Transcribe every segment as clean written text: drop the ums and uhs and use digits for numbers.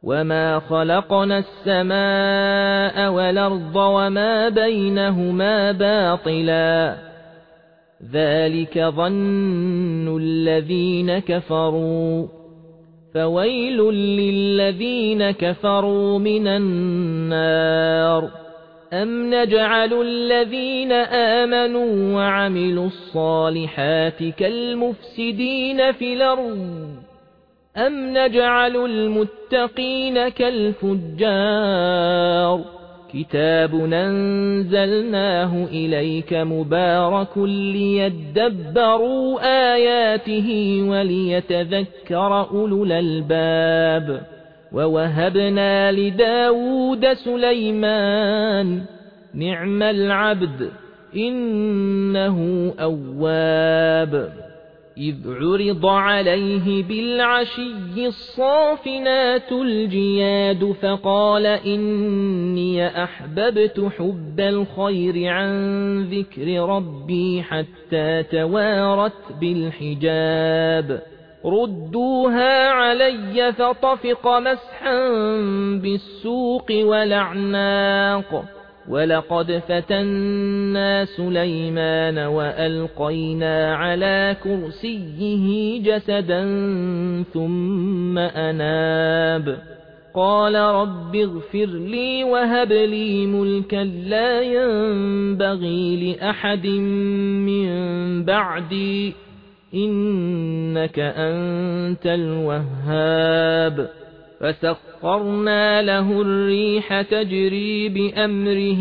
وما خلقنا السماء والأرض وما بينهما باطلا ذلك ظن الذين كفروا فويل للذين كفروا من النار أم نجعل الذين آمنوا وعملوا الصالحات كالمفسدين في الأرض أم نجعل المتقين كالفجار كتاب أنزلناه إليك مبارك ليدبروا آياته وليتذكر أولو الألباب ووهبنا لداود سليمان نعم العبد إنه أواب إذ عرض عليه بالعشي الصافنات الجياد فقال إني أحببت حب الخير عن ذكر ربي حتى توارت بالحجاب ردوها علي فطفق مسحا بالسوق والأعناق ولقد فتنا سليمان وألقينا على كرسيه جسدا ثم أناب قال رب اغفر لي وهب لي ملكا لا ينبغي لأحد من بعدي إنك أنت الوهاب فسخرنا له الريح تجري بأمره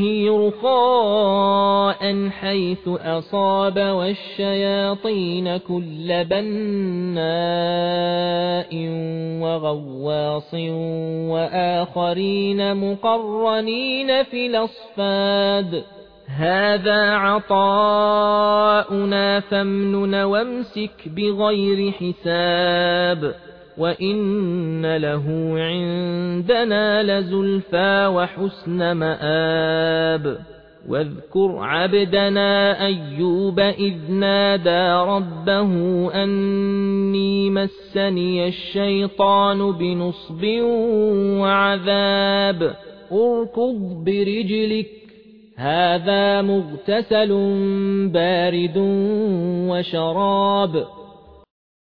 رخاء حيث أصاب والشياطين كل بناء وغواص وآخرين مقرنين في الأصفاد هذا عطاؤنا فامنن وامسك بغير حساب وإن له عندنا لزلفى وحسن مآب واذكر عبدنا أيوب إذ نادى ربه أني مسني الشيطان بنصب وعذاب اركض برجلك هذا مغتسل بارد وشراب